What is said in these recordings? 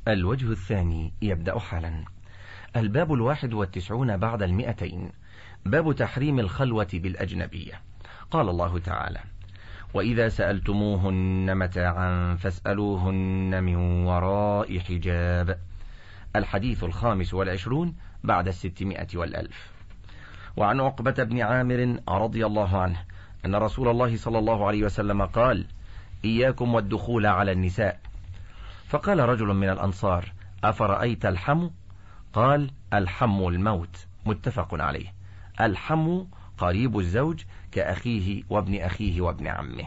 الوجه الثاني يبدأ حالا. الباب 91 بعد 200. باب تحريم الخلوة بالأجنبية. قال الله تعالى: وإذا سألتموهن متاعا فاسألوهن من وراء حجاب. الحديث 25 بعد 600 والألف. وعن عقبة بن عامر رضي الله عنه أن رسول الله صلى الله عليه وسلم قال: إياكم والدخول على النساء. فقال رجل من الأنصار: أفرأيت الحم؟ قال: الحم الموت. متفق عليه. الحم قريب الزوج كأخيه وابن أخيه وابن عمه.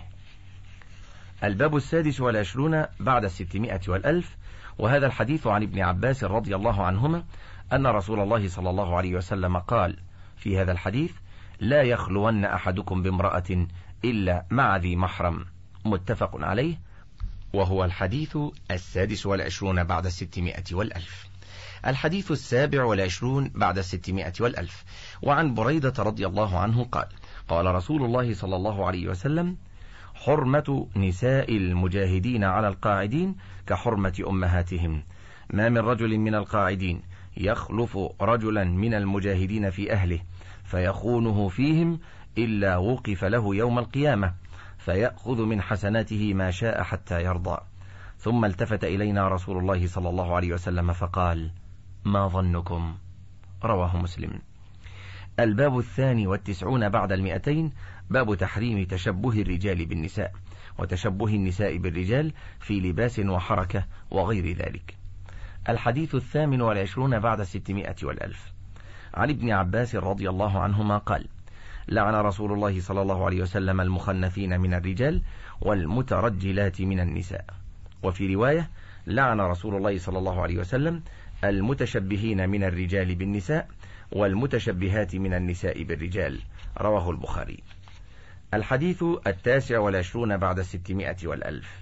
الباب 26 بعد 600 والألف. وهذا الحديث عن ابن عباس رضي الله عنهما أن رسول الله صلى الله عليه وسلم قال في هذا الحديث: لا يخلون أحدكم بامرأة إلا مع ذي محرم. متفق عليه. وهو الحديث 26 بعد 600 والألف. الحديث 27 بعد 600 والألف. وعن بريدة رضي الله عنه قال: قال رسول الله صلى الله عليه وسلم: حرمة نساء المجاهدين على القاعدين كحرمة أمهاتهم. ما من رجل من القاعدين يخلف رجلا من المجاهدين في أهله فيخونه فيهم إلا وقف له يوم القيامة فيأخذ من حسناته ما شاء حتى يرضى. ثم التفت إلينا رسول الله صلى الله عليه وسلم فقال: ما ظنكم؟ رواه مسلم. الباب 92 بعد 200. باب تحريم تشبه الرجال بالنساء وتشبه النساء بالرجال في لباس وحركة وغير ذلك. الحديث 28 بعد 600 والألف. عن ابن عباس رضي الله عنهما قال: لعن رسول الله صلى الله عليه وسلم المخنثين من الرجال والمترجلات من النساء. وفي رواية: لعن رسول الله صلى الله عليه وسلم المتشبهين من الرجال بالنساء والمتشبهات من النساء بالرجال. رواه البخاري. الحديث 29 بعد 600 والألف.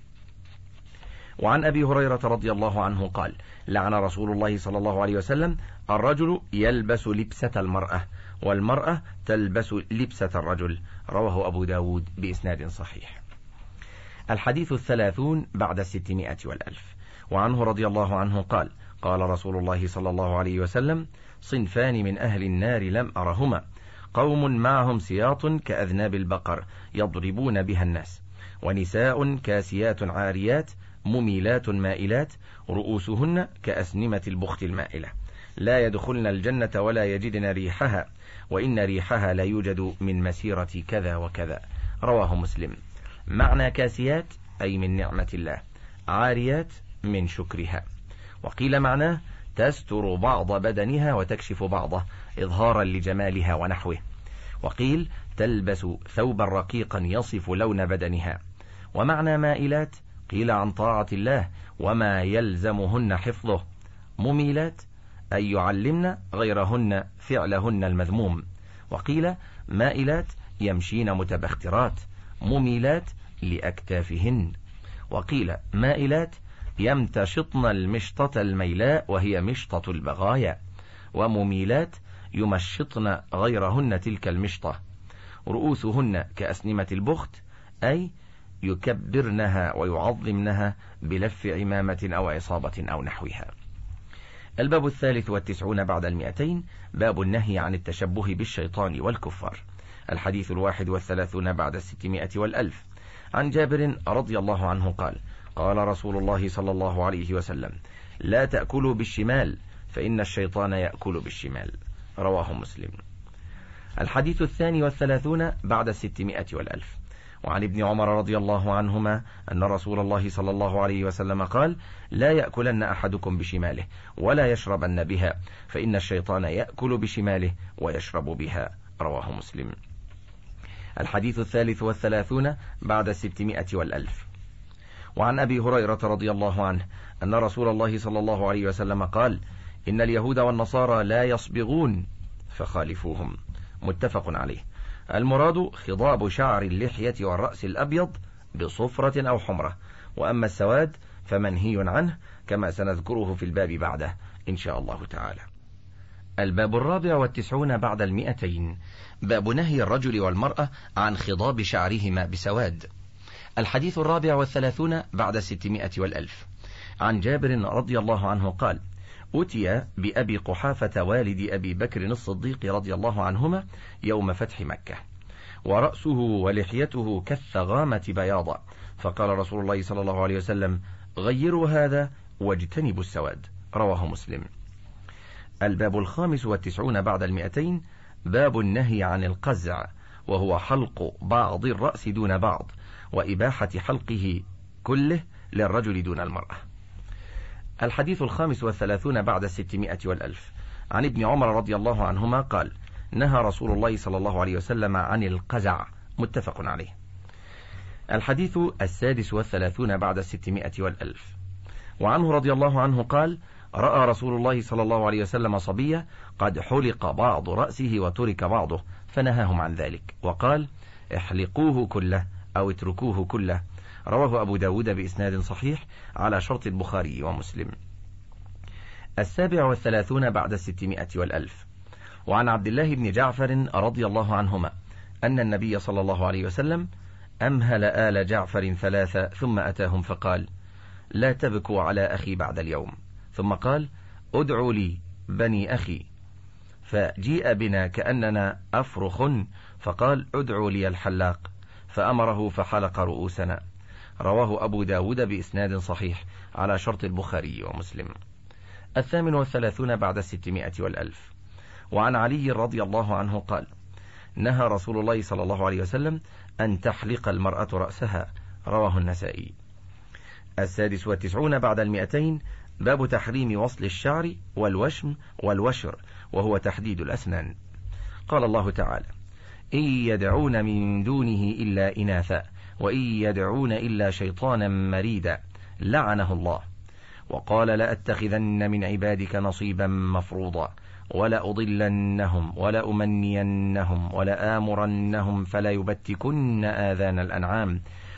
وعن أبي هريرة رضي الله عنه قال: لعن رسول الله صلى الله عليه وسلم الرجل يلبس لبسة المرأة والمرأة تلبس لبسة الرجل. رواه أبو داود بإسناد صحيح. الحديث 30 بعد 600 والألف. وعنه رضي الله عنه قال: قال رسول الله صلى الله عليه وسلم: صنفان من أهل النار لم أرهما: قوم معهم سياط كأذناب البقر يضربون بها الناس، ونساء كاسيات عاريات مميلات مائلات رؤوسهن كأسنمة البخت المائلة، لا يدخلن الجنة ولا يجدن ريحها، وإن ريحها لا يوجد من مسيرة كذا وكذا. رواه مسلم. معنى كاسيات أي من نعمة الله، عاريات من شكرها. وقيل معناه تستر بعض بدنها وتكشف بعضه إظهارا لجمالها ونحوه. وقيل تلبس ثوبا رقيقا يصف لون بدنها. ومعنى مائلات قيل عن طاعة الله وما يلزمهن حفظه. مميلات أي يعلمن غيرهن فعلهن المذموم. وقيل مائلات يمشين متبخترات، مميلات لأكتافهن. وقيل مائلات يمتشطن المشطة الميلاء وهي مشطة البغايا، ومميلات يمشطن غيرهن تلك المشطة. رؤوسهن كأسنمة البخت أي يكبرنها ويعظمنها بلف عمامة أو عصابة أو نحوها. الباب 93 بعد 200. باب النهي عن التشبه بالشيطان والكفار. الحديث 31 بعد 600 والألف. عن جابر رضي الله عنه قال: قال رسول الله صلى الله عليه وسلم: لا تأكلوا بالشمال فإن الشيطان يأكل بالشمال. رواه مسلم. الحديث 32 بعد 600 والألف. وعن ابن عمر رضي الله عنهما أن رسول الله صلى الله عليه وسلم قال: لا يأكلن أحدكم بشماله ولا يشربن بها فإن الشيطان يأكل بشماله ويشرب بها. رواه مسلم. الحديث 33 بعد 600 والألف. وعن أبي هريرة رضي الله عنه أن رسول الله صلى الله عليه وسلم قال: إن اليهود والنصارى لا يصبغون فخالفوهم. متفق عليه. المراد خضاب شعر اللحية والرأس الأبيض بصفرة أو حمرة، وأما السواد فمنهي عنه كما سنذكره في الباب بعده إن شاء الله تعالى. الباب 94 بعد 200. باب نهي الرجل والمرأة عن خضاب شعرهما بسواد. الحديث 34 بعد 600 والألف. عن جابر رضي الله عنه قال: أتي بأبي قحافة والد أبي بكر الصديق رضي الله عنهما يوم فتح مكة، ورأسه ولحيته كالثغامة بياضا، فقال رسول الله صلى الله عليه وسلم: غيروا هذا واجتنبوا السواد. رواه مسلم. الباب 95 بعد 200، باب النهي عن القزع، وهو حلق بعض الرأس دون بعض، وإباحة حلقه كله للرجل دون المرأة. الحديث 35 بعد 600 والألف، عن ابن عمر رضي الله عنهما قال: نهى رسول الله صلى الله عليه وسلم عن القزع، متفق عليه. الحديث 36 بعد 600 والألف، وعنه رضي الله عنه قال: رأى رسول الله صلى الله عليه وسلم صبية قد حلق بعض رأسه وترك بعضه، فنهاهم عن ذلك، وقال: احلقوه كله أو اتركوه كله. رواه أبو داود بإسناد صحيح على شرط البخاري ومسلم. 37 بعد 600 والألف، وعن عبد الله بن جعفر رضي الله عنهما أن النبي صلى الله عليه وسلم أمهل آل جعفر 3 ثم أتاهم فقال: لا تبكوا على أخي بعد اليوم. ثم قال: ادعوا لي بني أخي، فجيء بنا كأننا أفرخ، فقال: ادعوا لي الحلاق، فأمره فحلق رؤوسنا. رواه أبو داود بإسناد صحيح على شرط البخاري ومسلم. 38 بعد 600 والألف، وعن علي رضي الله عنه قال: نهى رسول الله صلى الله عليه وسلم أن تحلق المرأة رأسها. رواه النسائي. 96 بعد 200، باب تحريم وصل الشعر والوشم والوشر، وهو تحديد الأسنان. قال الله تعالى: إن يدعون من دونه إلا إناثا وإن يدعون إلا شيطانا مريدا لعنه الله. وقال: لأتخذن من عبادك نصيبا مفروضا ولأضلنهم ولأمنينهم ولآمرنهم فلا يبتكن آذان الأنعام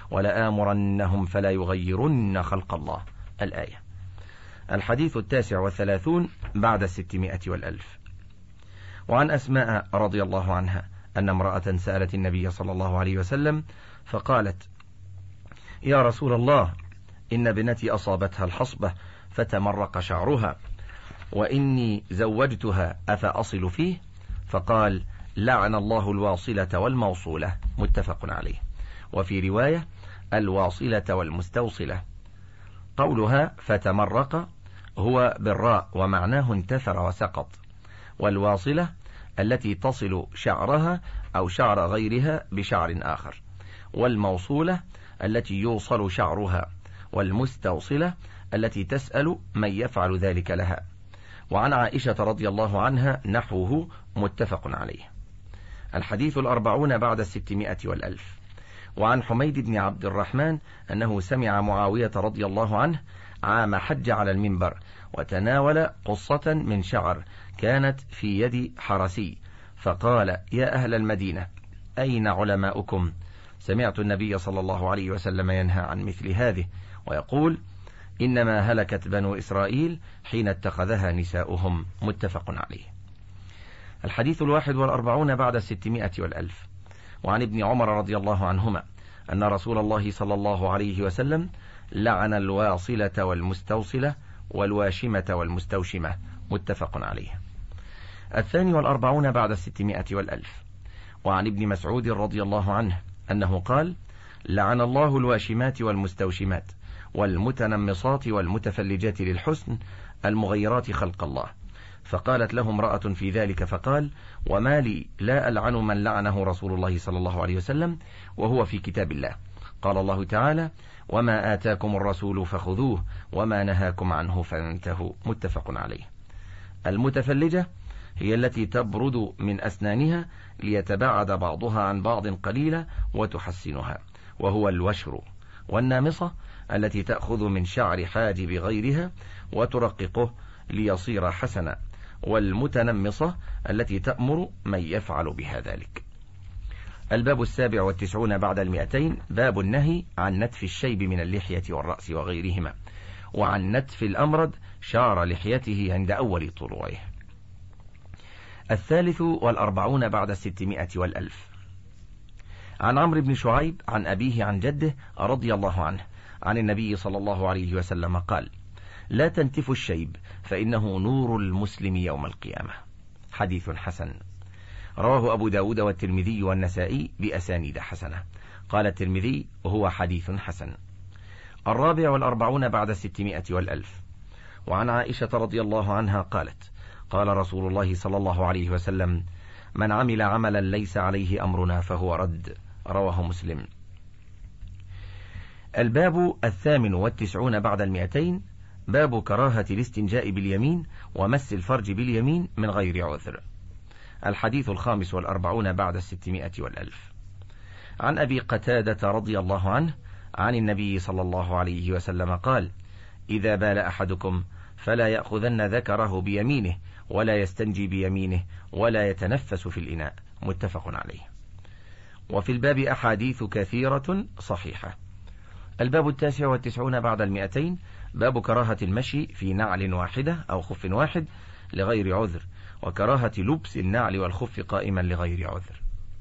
ولآمرنهم فلا يغيرن خلق الله. الآية. الحديث 39 بعد 600 والألف، وعن أسماء رضي الله عنها أن امرأة سألت النبي صلى الله عليه وسلم فقالت: يا رسول الله، إن ابنتي أصابتها الحصبة فتمرق شعرها، وإني زوجتها أفأصل فيه؟ فقال: لعن الله الواصلة والموصولة، متفق عليه. وفي رواية: الواصلة والمستوصلة. قولها فتمرق هو بالراء، ومعناه انتثر وسقط، والواصلة التي تصل شعرها أو شعر غيرها بشعر آخر، والموصولة التي يوصل شعرها، والمستوصلة التي تسأل من يفعل ذلك لها. وعن عائشة رضي الله عنها نحوه، متفق عليه. الحديث 40 بعد 600 والألف، وعن حميد بن عبد الرحمن أنه سمع معاوية رضي الله عنه عام حج على المنبر وتناول قصة من شعر كانت في يد حرسي، فقال: يا أهل المدينة، أين علماؤكم؟ سمعت النبي صلى الله عليه وسلم ينهى عن مثل هذه، ويقول: إنما هلكت بنو إسرائيل حين اتخذها نساؤهم، متفق عليه. الحديث 41 بعد 600 والألف، وعن ابن عمر رضي الله عنهما أن رسول الله صلى الله عليه وسلم لعن الواصلة والمستوصلة والواشمة والمستوشمة، متفق عليه. 42 بعد 600 والألف، وعن ابن مسعود رضي الله عنه أنه قال: لعن الله الواشمات والمستوشمات والمتنمصات والمتفلجات للحسن المغيرات خلق الله. فقالت له امرأة في ذلك فقال: وما لي لا ألعن من لعنه رسول الله صلى الله عليه وسلم وهو في كتاب الله. قال الله تعالى: وما آتاكم الرسول فخذوه وما نهاكم عنه فانتهوا، متفق عليه. المتفلجة هي التي تبرد من أسنانها ليتباعد بعضها عن بعض قليلا وتحسنها، وهو الوشر. والنامصة التي تأخذ من شعر حاجب غيرها وترققه ليصير حسنا، والمتنمصة التي تأمر من يفعل بها ذلك. الباب 97 بعد 200، باب النهي عن نتف الشيب من اللحية والرأس وغيرهما، وعن نتف الأمرد شعر لحيته عند أول طلوعه. 43 بعد 600 والألف، عن عمرو بن شعيب عن أبيه عن جده رضي الله عنه عن النبي صلى الله عليه وسلم قال: لا تنتفوا الشيب فإنه نور المسلم يوم القيامة. حديث حسن. رواه أبو داود والترمذي والنسائي بأسانيد حسنة. قال الترمذي هو حديث حسن. 44 بعد 600 والألف. وعن عائشة رضي الله عنها قالت: قال رسول الله صلى الله عليه وسلم: من عمل عملا ليس عليه أمرنا فهو رد. رواه مسلم. الباب 98 بعد 200. باب كراهة الاستنجاء باليمين ومس الفرج باليمين من غير عذر. الحديث 45 بعد 600 والألف. عن أبي قتادة رضي الله عنه عن النبي صلى الله عليه وسلم قال: إذا بال أحدكم فلا يأخذن ذكره بيمينه ولا يستنجي بيمينه ولا يتنفس في الإناء. متفق عليه. وفي الباب أحاديث كثيرة صحيحة. الباب 99 بعد 200. باب كراهة المشي في نعل واحدة أو خف واحد لغير عذر، وكراهة لبس النعل والخف قائما لغير عذر.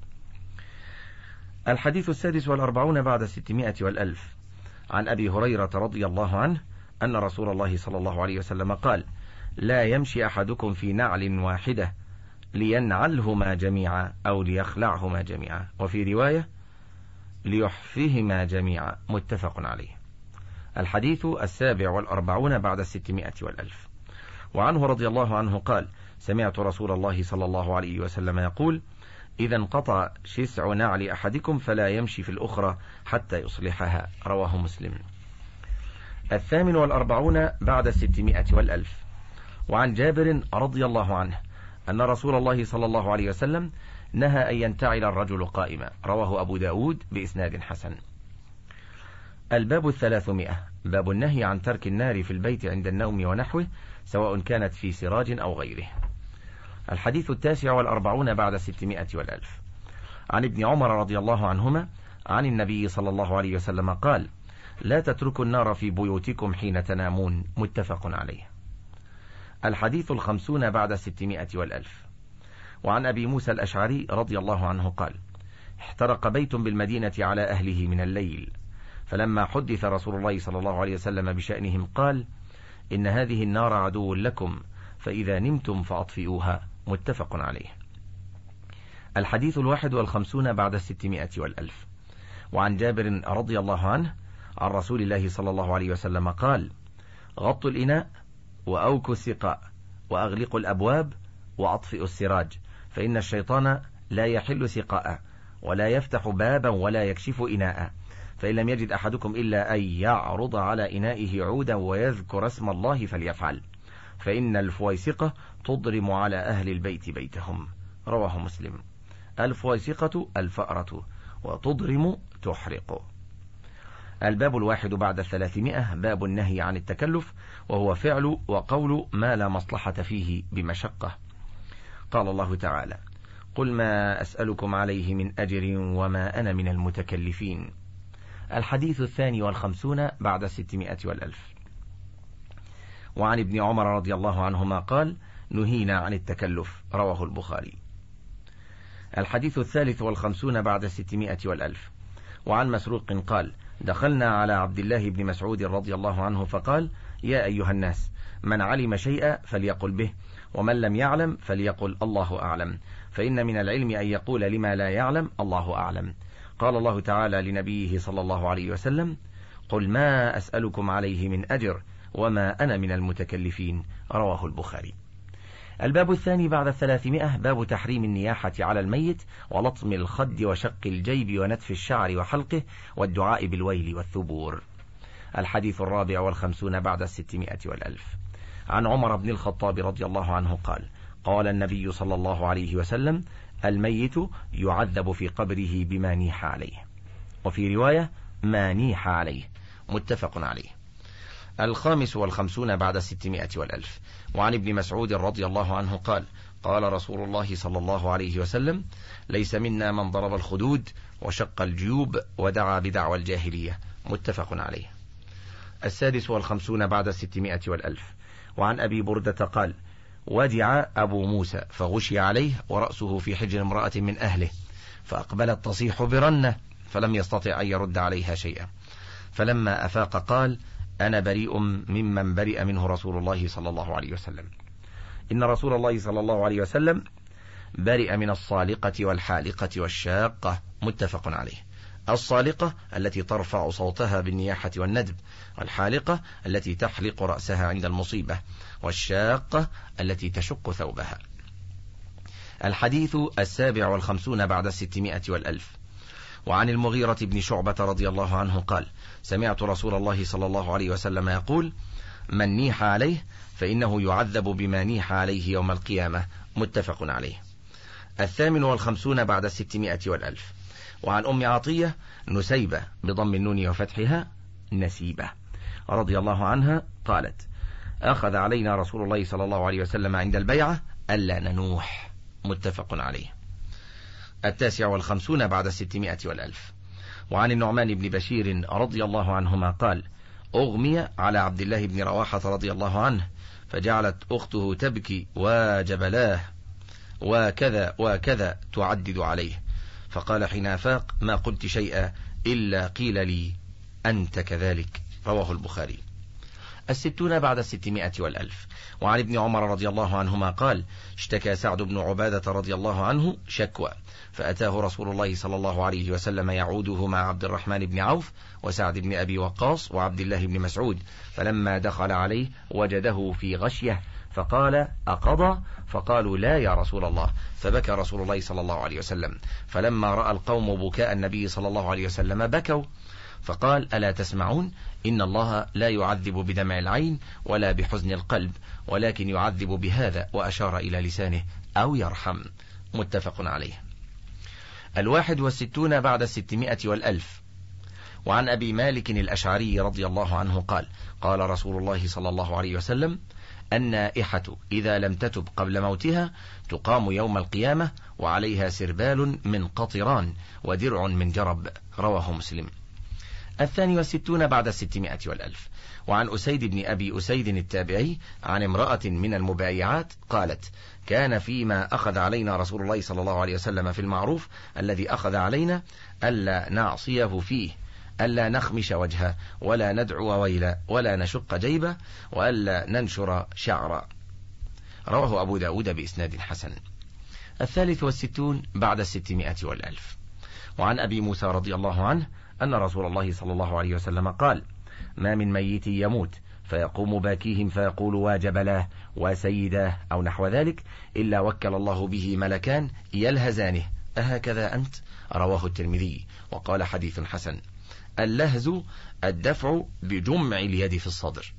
الحديث 46 بعد 600 والألف. عن أبي هريرة رضي الله عنه أن رسول الله صلى الله عليه وسلم قال: لا يمشي أحدكم في نعل واحدة لينعلهما جميعا أو ليخلعهما جميعا، وفي رواية ليحفهما جميعا. متفق عليه. الحديث 47 بعد 600 والألف. وعنه رضي الله عنه قال: سمعت رسول الله صلى الله عليه وسلم يقول: إذا انقطع شسع نعل أحدكم فلا يمشي في الأخرى حتى يصلحها. رواه مسلم. 48 بعد 600 والألف. وعن جابر رضي الله عنه أن رسول الله صلى الله عليه وسلم نهى أن ينتعل الرجل قائما. رواه أبو داود بإسناد حسن. الباب 300. باب النهي عن ترك النار في البيت عند النوم ونحوه، سواء كانت في سراج أو غيره. الحديث 49 بعد 600 والألف. عن ابن عمر رضي الله عنهما عن النبي صلى الله عليه وسلم قال: لا تتركوا النار في بيوتكم حين تنامون. متفق عليه. الحديث 50 بعد 600 والألف. وعن أبي موسى الأشعري رضي الله عنه قال: احترق بيت بالمدينة على أهله من الليل، فلما حدث رسول الله صلى الله عليه وسلم بشأنهم قال: إن هذه النار عدو لكم، فإذا نمتم فأطفئوها. متفق عليه. الحديث 51 بعد 600 والألف. وعن جابر رضي الله عنه عن رسول الله صلى الله عليه وسلم قال: غطوا الإناء وأوكوا السقاء وأغلقوا الأبواب وأطفئوا السراج، فإن الشيطان لا يحل سقاء ولا يفتح بابا ولا يكشف إناء، فإن لم يجد أحدكم إلا أن يعرض على إنائه عودا ويذكر اسم الله فليفعل، فإن الفويسقة تضرم على أهل البيت بيتهم. رواه مسلم. الفويسقة الفأرة، وتضرم تحرق. الباب 1 بعد 300. باب النهي عن التكلف، وهو فعل وقول ما لا مصلحة فيه بمشقة. قال الله تعالى: قل ما أسألكم عليه من أجر وما أنا من المتكلفين. الحديث 52 بعد 600 والألف. وعن ابن عمر رضي الله عنهما قال: نهينا عن التكلف. رواه البخاري. الحديث 53 بعد 600 والألف. وعن مسروق قال: دخلنا على عبد الله بن مسعود رضي الله عنه فقال: يا أيها الناس، من علم شيئا فليقل به، ومن لم يعلم فليقل الله أعلم، فإن من العلم أن يقول لما لا يعلم الله أعلم. قال الله تعالى لنبيه صلى الله عليه وسلم: قل ما أسألكم عليه من أجر وما أنا من المتكلفين. رواه البخاري. الباب 2 بعد 300. باب تحريم النياحة على الميت ولطم الخد وشق الجيب ونتف الشعر وحلقه والدعاء بالويل والثبور. الحديث 54 بعد 600 والألف. عن عمر بن الخطاب رضي الله عنه قال: قال النبي صلى الله عليه وسلم: الميت يعذب في قبره بما نيح عليه، وفي رواية ما نيح عليه. متفق عليه. 55 بعد 600 والألف. وعن ابن مسعود رضي الله عنه قال: قال رسول الله صلى الله عليه وسلم: ليس منا من ضرب الخدود وشق الجيوب ودعا بدعوى الجاهلية. متفق عليه. 56 بعد 600 والألف. وعن أبي بردة قال: وجع أبو موسى فغشي عليه ورأسه في حجر امرأة من أهله، فأقبلت تصيح برنة، فلم يستطع أن يرد عليها شيئا، فلما أفاق قال: أنا بريء ممن برئ منه رسول الله صلى الله عليه وسلم. إن رسول الله صلى الله عليه وسلم برئ من الصالقة والحالقة والشاقة، متفق عليه. الصالقة التي ترفع صوتها بالنياحة والندب، والحالقة التي تحلق رأسها عند المصيبة، والشاقة التي تشق ثوبها. الحديث 57 بعد 600 والألف. وعن المغيرة بن شعبة رضي الله عنه قال: سمعت رسول الله صلى الله عليه وسلم يقول: من نيح عليه فإنه يعذب بما نيح عليه يوم القيامة، متفق عليه. 58 بعد 600 والألف. وعن أم عطية نسيبة بضم النون وفتحها نسيبة رضي الله عنها قالت: أخذ علينا رسول الله صلى الله عليه وسلم عند البيعة ألا ننوح، متفق عليه. 59 بعد 600 والألف. وعن النعمان بن بشير رضي الله عنهما قال: أغمي على عبد الله بن رواحة رضي الله عنه، فجعلت أخته تبكي وجبلاه وكذا وكذا تعدد عليه، فقال حين أفاق: ما قلت شيئا إلا قيل لي أنت كذلك، رواه البخاري. 60 بعد 600 والألف. وعن ابن عمر رضي الله عنهما قال: اشتكى سعد بن عبادة رضي الله عنه شكوى، فأتاه رسول الله صلى الله عليه وسلم يعوده مع عبد الرحمن بن عوف وسعد بن أبي وقاص وعبد الله بن مسعود، فلما دخل عليه وجده في غشية فقال: أقضى؟ فقالوا: لا يا رسول الله. فبكى رسول الله صلى الله عليه وسلم، فلما رأى القوم بكاء النبي صلى الله عليه وسلم بكوا، فقال: ألا تسمعون؟ إن الله لا يعذب بدمع العين ولا بحزن القلب، ولكن يعذب بهذا، وأشار إلى لسانه، أو يرحم، متفق عليه. 61 بعد 600 والألف. وعن أبي مالك الأشعري رضي الله عنه قال: قال رسول الله صلى الله عليه وسلم: النائحة إذا لم تتب قبل موتها تقام يوم القيامة وعليها سربال من قطران ودرع من جرب، رواه مسلم. 62 بعد 600 والألف. وعن أسيد بن أبي أسيد التابعي عن امرأة من المبايعات قالت: كان فيما أخذ علينا رسول الله صلى الله عليه وسلم في المعروف الذي أخذ علينا ألا نعصيه فيه، ألا نخمش وجهه ولا ندعو ويلا ولا نشق جيبه وألا ننشر شعرا، رواه أبو داود بإسناد حسن. 63 بعد 600 والألف. وعن أبي موسى رضي الله عنه أن رسول الله صلى الله عليه وسلم قال: ما من ميت يموت فيقوم باكيهم فيقول: واجبلاه وسيداه أو نحو ذلك، إلا وكل الله به ملكان يلهزانه: أهكذا أنت؟ رواه الترمذي وقال: حديث حسن. اللهز الدفع بجمع اليد في الصدر.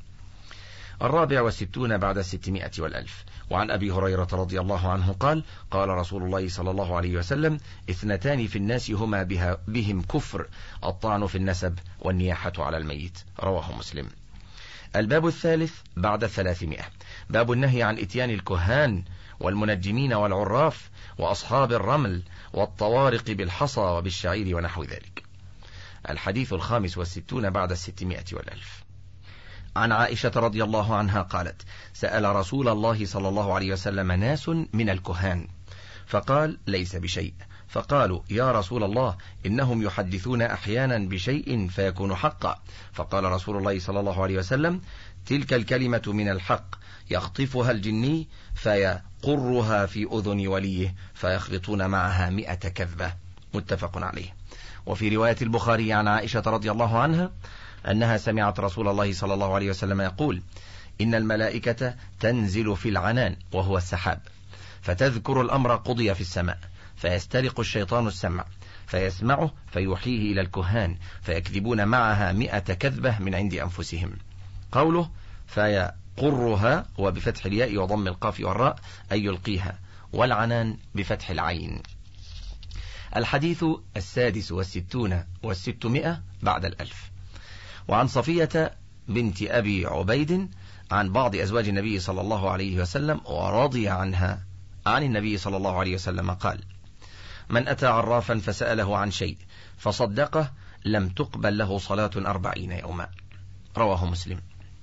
64 بعد 600 والألف. وعن أبي هريرة رضي الله عنه قال: قال رسول الله صلى الله عليه وسلم: اثنتان في الناس هما بهم كفر، الطعن في النسب والنياحة على الميت، رواه مسلم. الباب الثالث بعد 300. باب النهي عن إتيان الكهان والمنجمين والعراف وأصحاب الرمل والطوارق بالحصى وبالشعير ونحو ذلك. الحديث 65 بعد 600 والألف. عن عائشة رضي الله عنها قالت: سأل رسول الله صلى الله عليه وسلم ناس من الكهان فقال: ليس بشيء. فقالوا: يا رسول الله إنهم يحدثون أحيانا بشيء فيكون حقا. فقال رسول الله صلى الله عليه وسلم: تلك الكلمة من الحق يخطفها الجني فيقرها في أذن وليه فيخلطون معها 100 كذبة، متفق عليه. وفي رواية البخاري عن عائشة رضي الله عنها أنها سمعت رسول الله صلى الله عليه وسلم يقول: إن الملائكة تنزل في العنان وهو السحاب، فتذكر الأمر قضي في السماء، فيسترق الشيطان السمع فيسمعه فيوحيه إلى الكهان فيكذبون معها 100 كذبة من عند أنفسهم. قوله فيقرها وبفتح الياء وضم القاف والراء أي يلقيها، والعنان بفتح العين. الحديث 66 و600 بعد 1000. وعن صفية بنت أبي عبيد عن بعض أزواج النبي صلى الله عليه وسلم ورضي عنها عن النبي صلى الله عليه وسلم قال: من أتى عرافا فسأله عن شيء فصدقه لم تقبل له صلاة 40 يوما، رواه مسلم.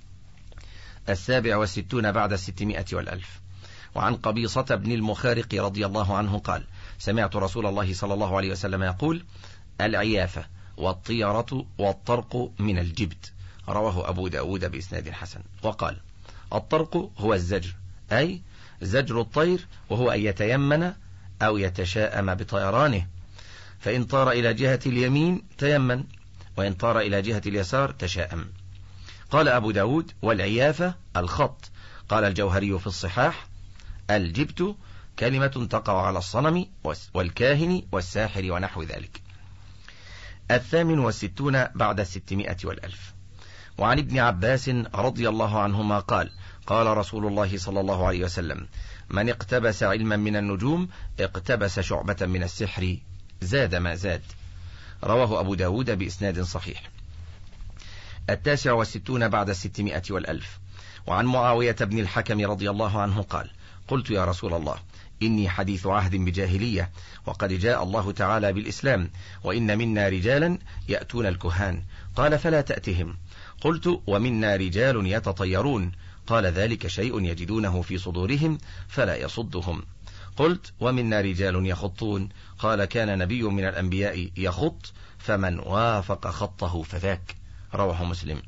67 بعد 600 والألف. وعن قبيصة بن المخارق رضي الله عنه قال: سمعت رسول الله صلى الله عليه وسلم يقول: العيافة والطيرة والطرق من الجبت، رواه أبو داود بإسناد حسن. وقال: الطرق هو الزجر، أي زجر الطير، وهو أن يتيمن أو يتشاءم بطيرانه، فإن طار إلى جهة اليمين تيمن، وإن طار إلى جهة اليسار تشاءم. قال أبو داود: والعيافة الخط. قال الجوهري في الصحاح: الجبت كلمة تقع على الصنم والكاهن والساحر ونحو ذلك. 68 بعد 600 والألف. وعن ابن عباس رضي الله عنهما قال: قال رسول الله صلى الله عليه وسلم: من اقتبس علما من النجوم اقتبس شعبة من السحر، زاد ما زاد. رواه أبو داود بإسناد صحيح. 69 بعد 600 والألف. وعن معاوية بن الحكم رضي الله عنه قال: قلت يا رسول الله، إني حديث عهد بجاهلية، وقد جاء الله تعالى بالإسلام، وإن منا رجالا يأتون الكهان. قال: فلا تأتهم. قلت: ومنا رجال يتطيرون. قال: ذلك شيء يجدونه في صدورهم فلا يصدهم. قلت: ومنا رجال يخطون. قال: كان نبي من الأنبياء يخط، فمن وافق خطه فذاك. رواه مسلم.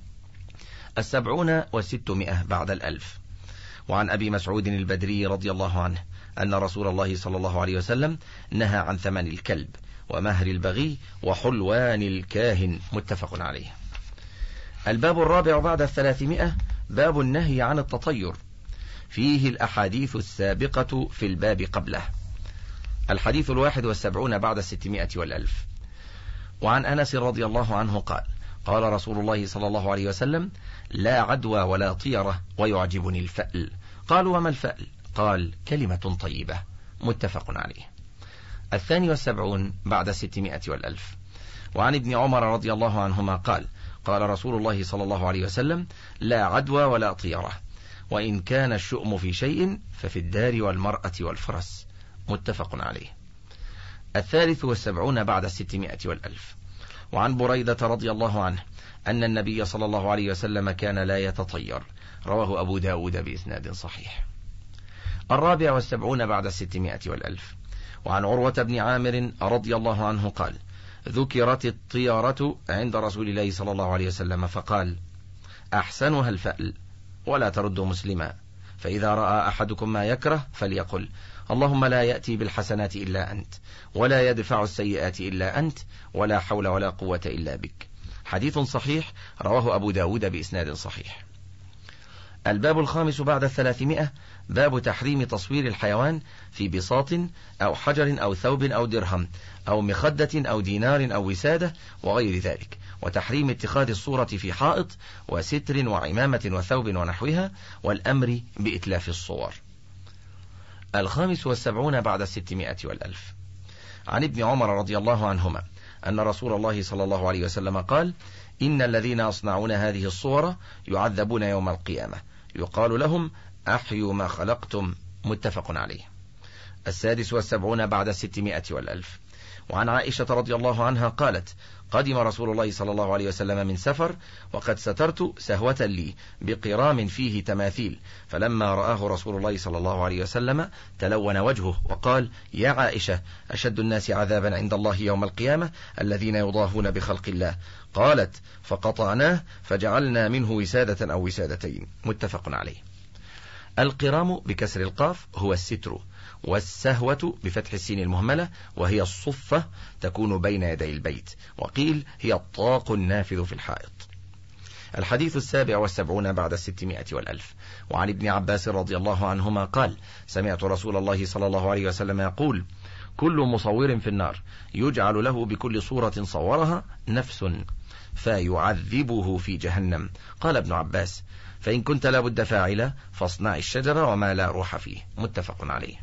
70 و600 بعد الألف. وعن أبي مسعود البدري رضي الله عنه أن رسول الله صلى الله عليه وسلم نهى عن ثمن الكلب ومهر البغي وحلوان الكاهن، متفق عليه. الباب الرابع بعد 300، باب النهي عن التطير، فيه الأحاديث السابقة في الباب قبله. الحديث 71 بعد 600 والألف. وعن أنس رضي الله عنه قال: قال رسول الله صلى الله عليه وسلم: لا عدوى ولا طيرة ويعجبني الفأل. قالوا: وما الفأل؟ قال: كلمة طيبة، متفق عليه. 72 بعد 600 والألف. وعن ابن عمر رضي الله عنهما قال: قال رسول الله صلى الله عليه وسلم: لا عدوى ولا طيرة، وإن كان الشؤم في شيء ففي الدار والمرأة والفرس، متفق عليه. 73 بعد 600 والألف. وعن بريدة رضي الله عنه أن النبي صلى الله عليه وسلم كان لا يتطير، رواه أبو داود بإسناد صحيح. 74 بعد 600 والألف. وعن عروة بن عامر رضي الله عنه قال: ذكرت الطيرة عند رسول الله صلى الله عليه وسلم فقال: أحسنها الفأل، ولا ترد مسلما، فإذا رأى أحدكم ما يكره فليقل: اللهم لا يأتي بالحسنات إلا أنت، ولا يدفع السيئات إلا أنت، ولا حول ولا قوة إلا بك. حديث صحيح، رواه أبو داود بإسناد صحيح. الباب الخامس بعد 300، باب تحريم تصوير الحيوان في بساط أو حجر أو ثوب أو درهم أو مخدة أو دينار أو وسادة وغير ذلك، وتحريم اتخاذ الصورة في حائط وستر وعمامة وثوب ونحوها، والأمر بإتلاف الصور. 75 بعد 600 والألف. عن ابن عمر رضي الله عنهما أن رسول الله صلى الله عليه وسلم قال: إن الذين يصنعون هذه الصور يعذبون يوم القيامة، يقال لهم: أحيوا ما خلقتم، متفق عليه. 76 بعد 600 والألف. وعن عائشة رضي الله عنها قالت: قدم رسول الله صلى الله عليه وسلم من سفر، وقد سترت سهوة لي بقرام فيه تماثيل، فلما رآه رسول الله صلى الله عليه وسلم تلون وجهه وقال: يا عائشة، أشد الناس عذابا عند الله يوم القيامة الذين يضاهون بخلق الله. قالت: فقطعناه فجعلنا منه وسادة أو وسادتين، متفق عليه. القرام بكسر القاف هو الستر، والسهوة بفتح السين المهملة وهي الصفة تكون بين يدي البيت، وقيل هي الطاق النافذ في الحائط. الحديث 77 بعد 600 والألف. وعن ابن عباس رضي الله عنهما قال: سمعت رسول الله صلى الله عليه وسلم يقول: كل مصور في النار يجعل له بكل صورة صورها نفس فيعذبه في جهنم. قال ابن عباس: فإن كنت لابد فاعلا فاصنع الشجر وما لا روح فيه، متفق عليه.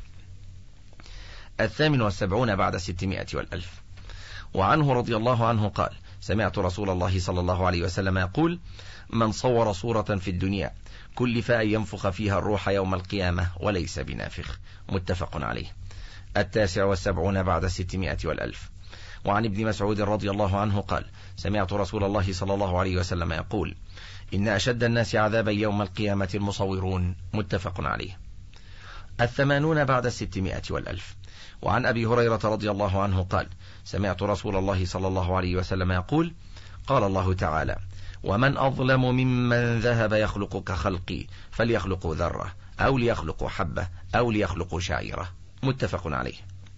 78 بعد 600 والألف. وعنه رضي الله عنه قال: سمعت رسول الله صلى الله عليه وسلم يقول: من صور صورة في الدنيا كلف أن ينفخ فيها الروح يوم القيامة وليس بنافخ، متفق عليه. 79 بعد 600 والألف. وعن ابن مسعود رضي الله عنه قال: سمعت رسول الله صلى الله عليه وسلم يقول: إن أشد الناس عذابا يوم القيامة المصورون، متفق عليه. 80 بعد 600 والألف. وعن أبي هريرة رضي الله عنه قال: سمعت رسول الله صلى الله عليه وسلم يقول: قال الله تعالى: ومن أظلم ممن ذهب يخلق كخلقي فليخلقوا ذرة أو ليخلقوا حبة أو ليخلقوا شعيرة. متفق عليه.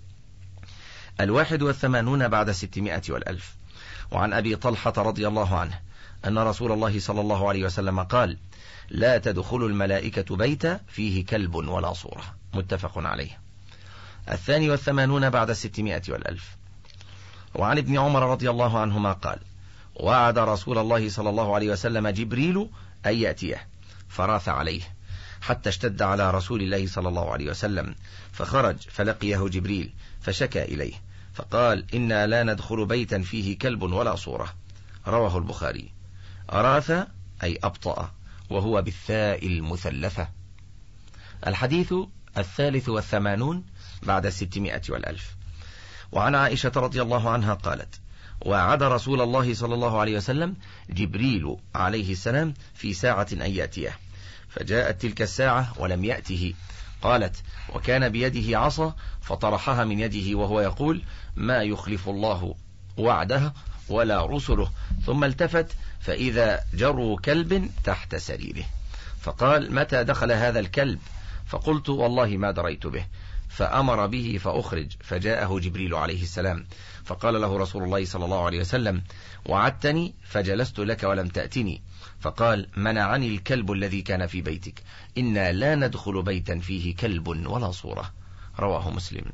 81 بعد 600 والألف. وعن أبي طلحة رضي الله عنه أن رسول الله صلى الله عليه وسلم قال: لا تدخل الملائكة بيتا فيه كلب ولا صورة. متفق عليه. 82 بعد 600 والألف. وعن ابن عمر رضي الله عنهما قال: وعد رسول الله صلى الله عليه وسلم جبريل أن يأتيه فراث عليه حتى اشتد على رسول الله صلى الله عليه وسلم، فخرج فلقيه جبريل فشكى إليه فقال: إنا لا ندخل بيتا فيه كلب ولا صورة. رواه البخاري. أراث أي أبطأ، وهو بالثاء المثلثة. الحديث 83 بعد 600 والألف. وعن عائشة رضي الله عنها قالت: وعد رسول الله صلى الله عليه وسلم جبريل عليه السلام في ساعة أن يأتيه، فجاءت تلك الساعة ولم يأته. قالت: وكان بيده عصا فطرحها من يده وهو يقول: ما يخلف الله وعده ولا رسله. ثم التفت فإذا جروا كلب تحت سريره، فقال: متى دخل هذا الكلب؟ فقلت: والله ما دريت به. فأمر به فأخرج، فجاءه جبريل عليه السلام فقال له رسول الله صلى الله عليه وسلم: وعدتني فجلست لك ولم تأتني. فقال: منعني الكلب الذي كان في بيتك، إنا لا ندخل بيتا فيه كلب ولا صورة. رواه مسلم.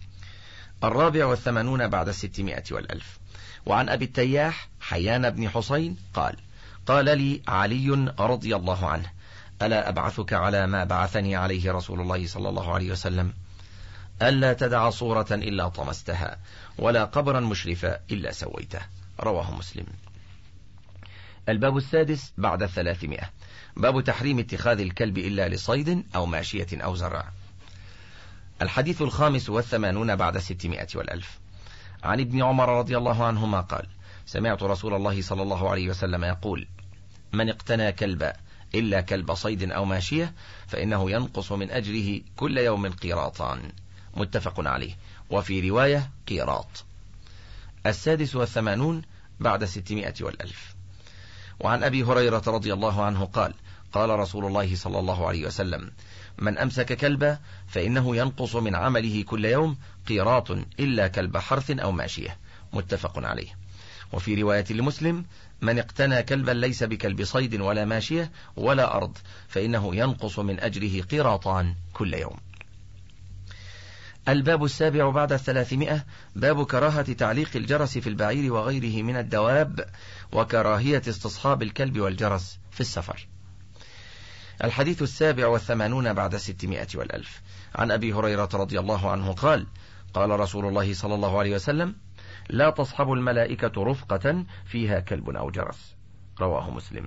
84 بعد 600 والألف. وعن أبي التياح حيان بن حسين قال: قال لي علي رضي الله عنه: ألا أبعثك على ما بعثني عليه رسول الله صلى الله عليه وسلم؟ ألا تدع صورة إلا طمستها، ولا قبرا مشرفا إلا سويته. رواه مسلم. الباب 6 بعد 300. باب تحريم اتخاذ الكلب إلا لصيد أو ماشية أو زرع. الحديث 85 بعد 600 والألف. عن ابن عمر رضي الله عنهما قال: سمعت رسول الله صلى الله عليه وسلم يقول: من اقتنى كلبا إلا كلب صيد أو ماشية فإنه ينقص من أجره كل يوم قيراطان. متفق عليه. وفي رواية قيراط. 86 بعد 600 والألف. وعن أبي هريرة رضي الله عنه قال: قال رسول الله صلى الله عليه وسلم: من أمسك كلبا فإنه ينقص من عمله كل يوم قيراط إلا كلب حرث أو ماشية. متفق عليه. وفي رواية لمسلم: من اقتنى كلبا ليس بكلب صيد ولا ماشية ولا أرض فإنه ينقص من أجره قيراطان كل يوم. الباب 7 بعد 300. باب كراهة تعليق الجرس في البعير وغيره من الدواب، وكراهية استصحاب الكلب والجرس في السفر. الحديث 87 بعد 600 والألف. عن أبي هريرة رضي الله عنه قال: قال رسول الله صلى الله عليه وسلم: لا تصحب الملائكة رفقة فيها كلب أو جرس. رواه مسلم.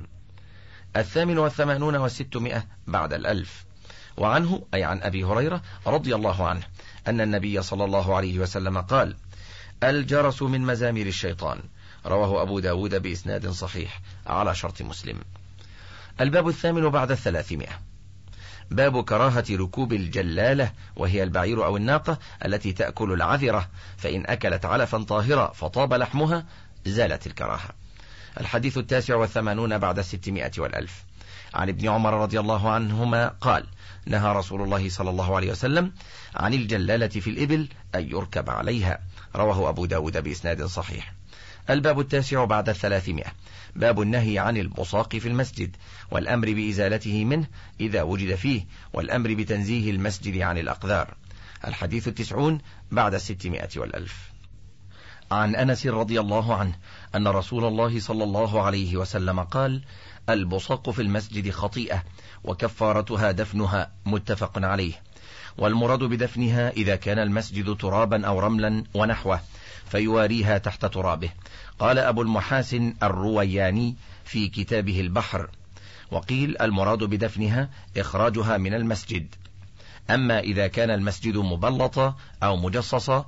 88 و600 بعد 1000. وعنه أي عن أبي هريرة رضي الله عنه أن النبي صلى الله عليه وسلم قال: الجرس من مزامير الشيطان. رواه أبو داود بإسناد صحيح على شرط مسلم. الباب 8 بعد 300. باب كراهة ركوب الجلالة، وهي البعير أو الناقة التي تأكل العذرة، فإن أكلت علفا طاهرة فطاب لحمها زالت الكراهة. الحديث 89 بعد 600 والألف. عن ابن عمر رضي الله عنهما قال: نهى رسول الله صلى الله عليه وسلم عن الجلالة في الإبل أن يركب عليها. رواه أبو داود بإسناد صحيح. الباب 9 بعد 300. باب النهي عن البصاق في المسجد، والأمر بإزالته منه إذا وجد فيه، والأمر بتنزيه المسجد عن الأقذار. الحديث 90 بعد 600 والألف. عن أنس رضي الله عنه أن رسول الله صلى الله عليه وسلم قال: البصاق في المسجد خطيئة وكفارتها دفنها. متفق عليه. والمراد بدفنها إذا كان المسجد ترابا أو رملا ونحوه فيواريها تحت ترابه. قال أبو المحاسن الروياني في كتابه البحر. وقيل على بدفنها إخراجها من المسجد. أما إذا كان المسجد مبلطا أو مجصصا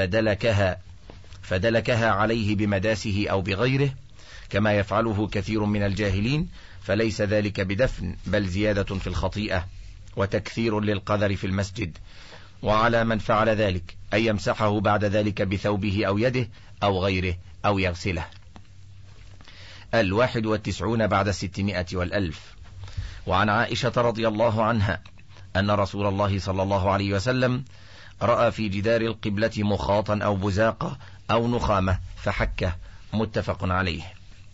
فدلكها عليه بمداسه أو بغيره كما يفعله كثير من الجاهلين، فليس ذلك بدفن، بل زيادة في الخطيئة وتكثير للقذر في المسجد. وعلى من فعل ذلك أن يمسحه بعد ذلك بثوبه أو يده أو غيره أو يغسله. 91 بعد 600 والألف. وعن عائشة رضي الله عنها أن رسول الله صلى الله عليه وسلم رأى في جدار القبلة مخاطا أو بزاقة أو نخامة فحكه، متفق عليه.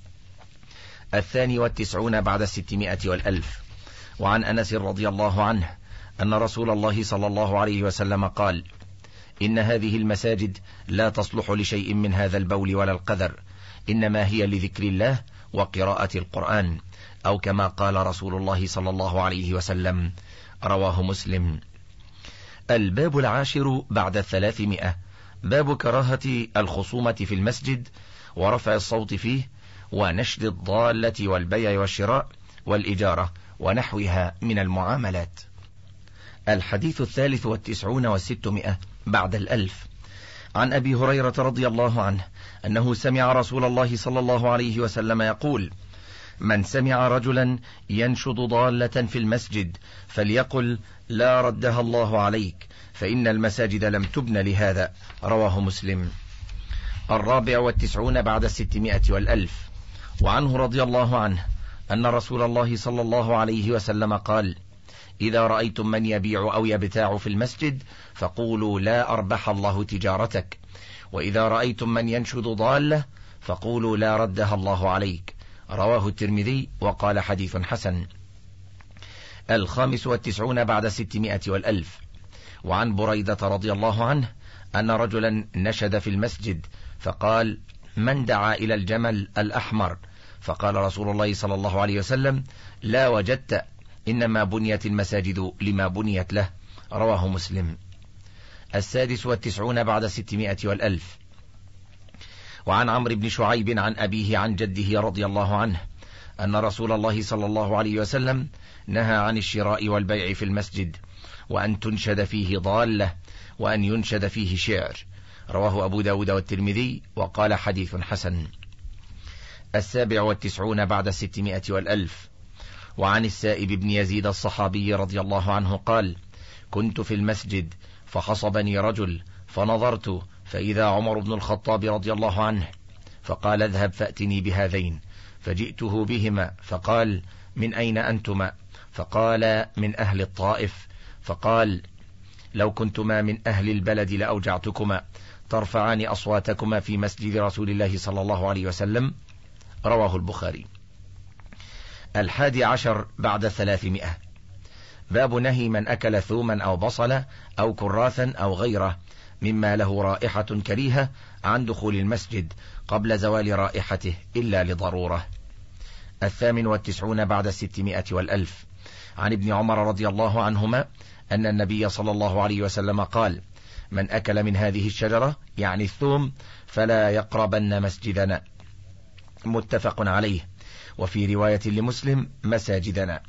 92 بعد 600 والألف. وعن أنس رضي الله عنه أن رسول الله صلى الله عليه وسلم قال: إن هذه المساجد لا تصلح لشيء من هذا البول ولا القذر، إنما هي لذكر الله وقراءة القرآن، أو كما قال رسول الله صلى الله عليه وسلم. رواه مسلم. الباب 10 بعد 300. باب كراهة الخصومة في المسجد ورفع الصوت فيه ونشد الضالة والبيع والشراء والإجارة ونحوها من المعاملات. الحديث 93 و600 بعد 1000. عن أبي هريرة رضي الله عنه أنه سمع رسول الله صلى الله عليه وسلم يقول: من سمع رجلا ينشد ضالة في المسجد فليقل: لا ردها الله عليك، فإن المساجد لم تبن لهذا. رواه مسلم. 94 بعد 600 والألف. وعنه رضي الله عنه أن رسول الله صلى الله عليه وسلم قال: إذا رأيتم من يبيع أو يبتاع في المسجد فقولوا: لا أربح الله تجارتك. وإذا رأيتم من ينشد ضالة فقولوا: لا ردها الله عليك. رواه الترمذي وقال: حديث حسن. 95 بعد 600 والألف. وعن بريدة رضي الله عنه أن رجلا نشد في المسجد فقال: من دعا إلى الجمل الأحمر؟ فقال رسول الله صلى الله عليه وسلم: لا وجدت، إنما بنيت المساجد لما بنيت له. رواه مسلم. 96 بعد 600 والألف. وعن عمرو بن شعيب عن أبيه عن جده رضي الله عنه أن رسول الله صلى الله عليه وسلم نهى عن الشراء والبيع في المسجد، وأن تنشد فيه ضالة، وأن ينشد فيه شعر. رواه أبو داود والترمذي وقال: حديث حسن. 97 بعد 600 والألف. وعن السائب بن يزيد الصحابي رضي الله عنه قال: كنت في المسجد فخصبني رجل فنظرت فإذا عمر بن الخطاب رضي الله عنه، فقال: اذهب فأتني بهذين. فجئته بهما فقال: من أين أنتما؟ فقال: من أهل الطائف. فقال: لو كنتما من أهل البلد لأوجعتكما، ترفعان أصواتكما في مسجد رسول الله صلى الله عليه وسلم. رواه البخاري. 11 بعد 300. باب نهي من أكل ثوما أو بصلا أو كراثا أو غيره مما له رائحة كريهة عن دخول المسجد قبل زوال رائحته إلا لضرورة. 98 بعد 600 والألف. عن ابن عمر رضي الله عنهما أن النبي صلى الله عليه وسلم قال: من أكل من هذه الشجرة يعني الثوم فلا يقربن مسجدنا. متفق عليه. وفي رواية لمسلم: مساجدنا.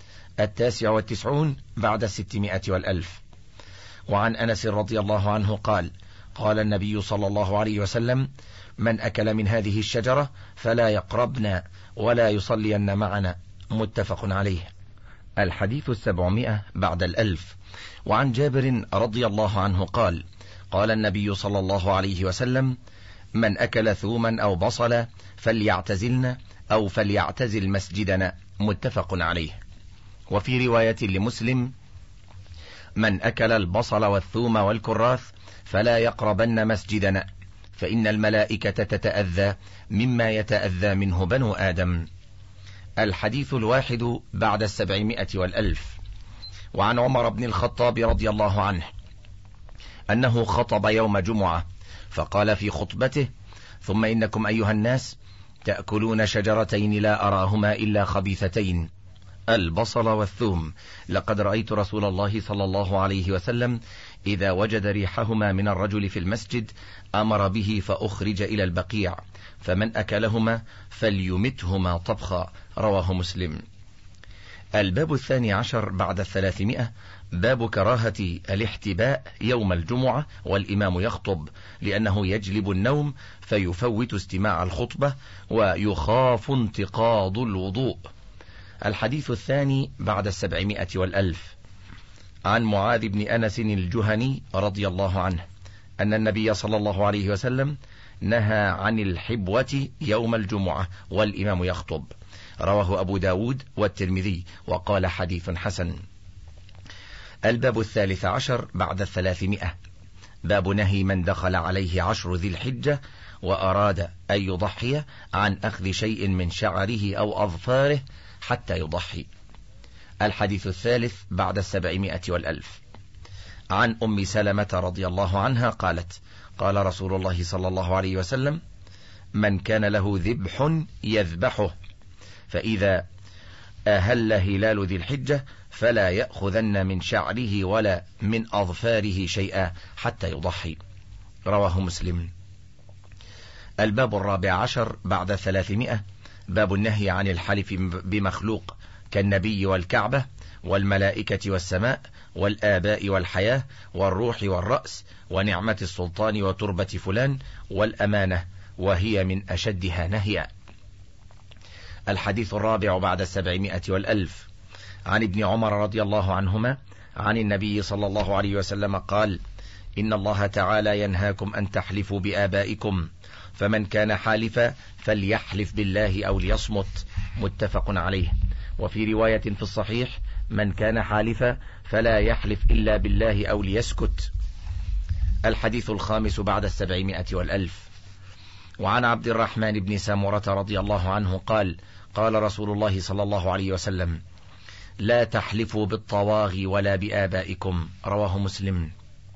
99 بعد 600 والألف. وعن أنس رضي الله عنه قال: قال النبي صلى الله عليه وسلم: من أكل من هذه الشجرة فلا يقربنا ولا يصلين معنا. متفق عليه. الحديث 700 بعد 1000. وعن جابر رضي الله عنه قال: قال النبي صلى الله عليه وسلم: من أكل ثوما أو بصلا فليعتزلنا أو فليعتزل مسجدنا. متفق عليه. وفي رواية لمسلم: من أكل البصل والثوم والكراث فلا يقربن مسجدنا، فإن الملائكة تتأذى مما يتأذى منه بنو آدم. الحديث 1 بعد 700 والألف. وعن عمر بن الخطاب رضي الله عنه أنه خطب يوم جمعة فقال في خطبته: ثم إنكم أيها الناس تأكلون شجرتين لا أراهما إلا خبيثتين، البصل والثوم. لقد رأيت رسول الله صلى الله عليه وسلم إذا وجد ريحهما من الرجل في المسجد أمر به فأخرج إلى البقيع، فمن أكلهما فليمتهما طبخا. رواه مسلم. الباب 12 بعد 300. باب كراهة الاحتباء يوم الجمعة والإمام يخطب، لأنه يجلب النوم فيفوت استماع الخطبة ويخاف انتقاض الوضوء. الحديث 2 بعد 700 والألف. عن معاذ بن أنس الجهني رضي الله عنه أن النبي صلى الله عليه وسلم نهى عن الحبوة يوم الجمعة والإمام يخطب. رواه أبو داود والترمذي وقال حديث حسن. الباب 13 بعد 300. باب نهي من دخل عليه 10 ذي الحجة وأراد أن يضحي عن أخذ شيء من شعره أو أظفاره حتى يضحي. الحديث 3 بعد 700 والألف. عن أم سلمة رضي الله عنها قالت: قال رسول الله صلى الله عليه وسلم: من كان له ذبح يذبحه، فإذا أهل هلال ذي الحجة فلا يأخذن من شعره ولا من أظفاره شيئا حتى يضحي. رواه مسلم. الباب 14 بعد 300. باب النهي عن الحلف بمخلوق كالنبي والكعبة والملائكة والسماء والآباء والحياة والروح والرأس ونعمة السلطان وتربة فلان والأمانة، وهي من أشدها نهيا. الحديث 4 بعد 700 والألف. عن ابن عمر رضي الله عنهما عن النبي صلى الله عليه وسلم قال: إن الله تعالى ينهاكم أن تحلفوا بآبائكم، فمن كان حالفا فليحلف بالله أو ليصمت. متفق عليه. وفي رواية في الصحيح: من كان حالفا فلا يحلف إلا بالله أو ليسكت. الحديث 5 بعد 700 والألف. وعن عبد الرحمن بن سامرة رضي الله عنه قال: قال رسول الله صلى الله عليه وسلم: لا تحلفوا بالطواغي ولا بآبائكم. رواه مسلم.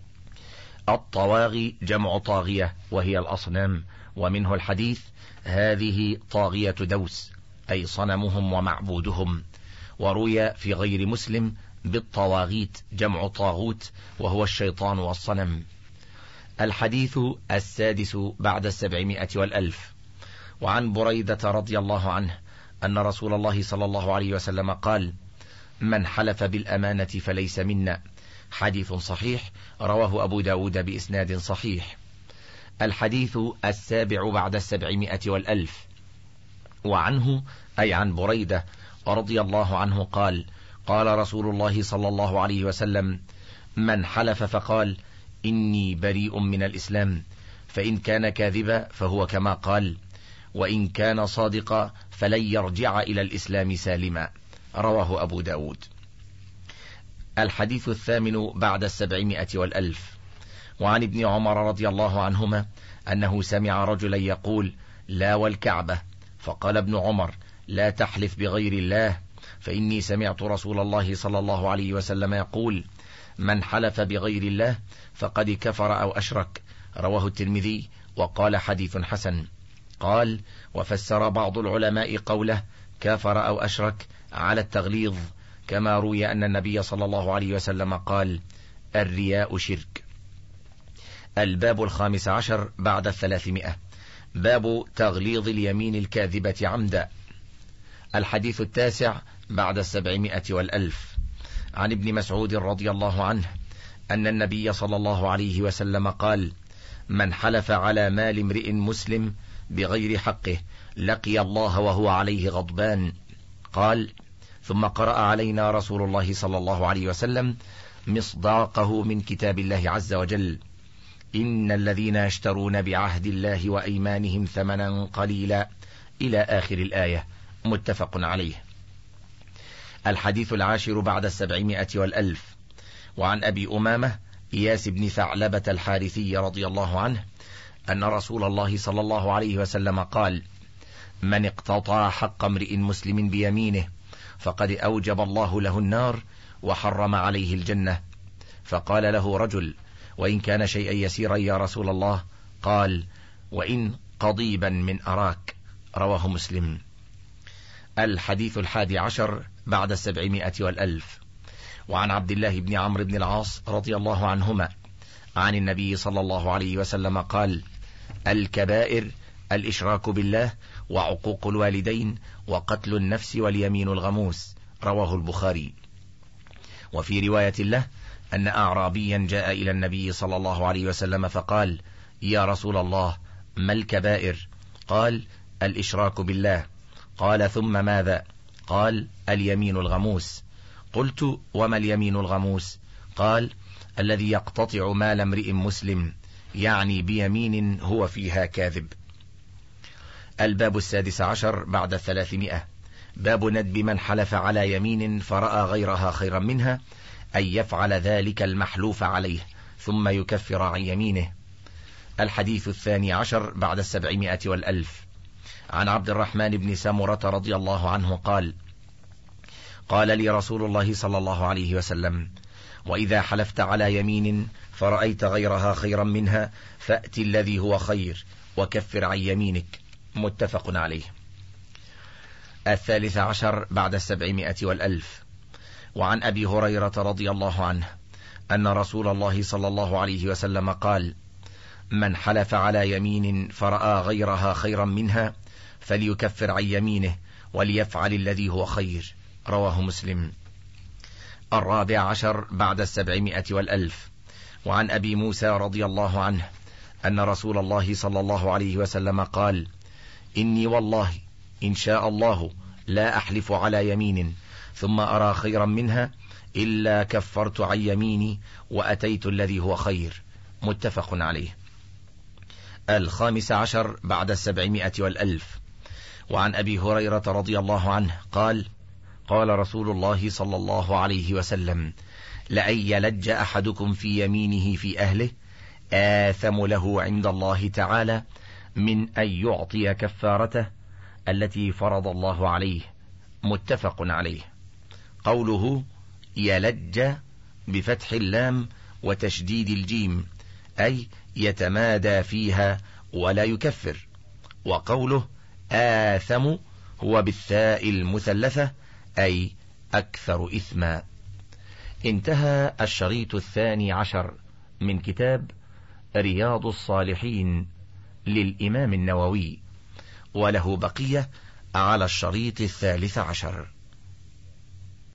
الطواغي جمع طاغية وهي الأصنام، ومنه الحديث: هذه طاغية دوس، أي صنمهم ومعبودهم. وروي في غير مسلم: بالطواغيت جمع طاغوت وهو الشيطان والصنم. الحديث 6 بعد 700 والألف. وعن بريدة رضي الله عنه أن رسول الله صلى الله عليه وسلم قال: من حلف بالأمانة فليس منا. حديث صحيح. رواه أبو داود بإسناد صحيح. الحديث 7 بعد 700 والألف. وعنه أي عن بريدة رضي الله عنه قال: قال رسول الله صلى الله عليه وسلم: من حلف فقال إني بريء من الإسلام، فإن كان كاذبا فهو كما قال، وإن كان صادقا فلن يرجع إلى الإسلام سالما. رواه أبو داود. الحديث 8 بعد 700 والألف. وعن ابن عمر رضي الله عنهما أنه سمع رجلا يقول: لا والكعبة، فقال ابن عمر: لا تحلف بغير الله، فإني سمعت رسول الله صلى الله عليه وسلم يقول: من حلف بغير الله فقد كفر أو أشرك. رواه الترمذي وقال حديث حسن. قال: وفسر بعض العلماء قوله كفر أو أشرك على التغليظ، كما روي أن النبي صلى الله عليه وسلم قال: الرياء شرك. الباب 15 بعد 300. باب تغليظ اليمين الكاذبة عمدا. الحديث 9 بعد 700 والألف. عن ابن مسعود رضي الله عنه أن النبي صلى الله عليه وسلم قال: من حلف على مال امرئ مسلم بغير حقه لقي الله وهو عليه غضبان. قال: ثم قرأ علينا رسول الله صلى الله عليه وسلم مصداقه من كتاب الله عز وجل: إن الذين يشترون بعهد الله وأيمانهم ثمنا قليلا، إلى آخر الآية. متفق عليه. الحديث 10 بعد 700 والألف. وعن أبي أمامة إياس بن ثعلبة الحارثي رضي الله عنه أن رسول الله صلى الله عليه وسلم قال: من اقتطع حق امرئ مسلم بيمينه فقد أوجب الله له النار وحرم عليه الجنة. فقال له رجل: وإن كان شيئا يسيرا يا رسول الله؟ قال: وإن قضيبا من أراك. رواه مسلم. الحديث 11 بعد 700 والألف. وعن عبد الله بن عمرو بن العاص رضي الله عنهما عن النبي صلى الله عليه وسلم قال: الكبائر الإشراك بالله وعقوق الوالدين وقتل النفس واليمين الغموس. رواه البخاري. وفي رواية له أن أعرابيا جاء إلى النبي صلى الله عليه وسلم فقال: يا رسول الله، ما الكبائر؟ قال: الإشراك بالله. قال: ثم ماذا؟ قال: اليمين الغموس. قلت: وما اليمين الغموس؟ قال: الذي يقتطع مال امرئ مسلم يعني بيمين هو فيها كاذب. الباب 16 بعد 300. باب ندب من حلف على يمين فرأى غيرها خيرا منها أن يفعل ذلك المحلوف عليه ثم يكفر عن يمينه. الحديث 12 بعد 700 والألف. عن عبد الرحمن بن سمرة رضي الله عنه قال: قال لي رسول الله صلى الله عليه وسلم: وإذا حلفت على يمين فرأيت غيرها خيرا منها فأت الذي هو خير وكفر عن يمينك. متفق عليه. 13 بعد 700 والألف. وعن أبي هريرة رضي الله عنه أن رسول الله صلى الله عليه وسلم قال: من حلف على يمين فرأى غيرها خيرا منها فليكفر عن يمينه وليفعل الذي هو خير. رواه مسلم. 14 بعد 700 والألف. وعن أبي موسى رضي الله عنه أن رسول الله صلى الله عليه وسلم قال: إني والله إن شاء الله لا أحلف على يمين ثم أرى خيرا منها إلا كفرت عن يميني وأتيت الذي هو خير. متفق عليه. 15 بعد 700 والألف. وعن أبي هريرة رضي الله عنه قال: قال رسول الله صلى الله عليه وسلم: لأن يلج أحدكم في يمينه في أهله آثم له عند الله تعالى من أن يعطي كفارته التي فرض الله عليه. متفق عليه. قوله يلج بفتح اللام وتشديد الجيم أي يتمادى فيها ولا يكفر، وقوله آثم هو بالثاء المثلثة أي أكثر إثما. انتهى الشريط 12 من كتاب رياض الصالحين للإمام النووي، وله بقية على الشريط 13.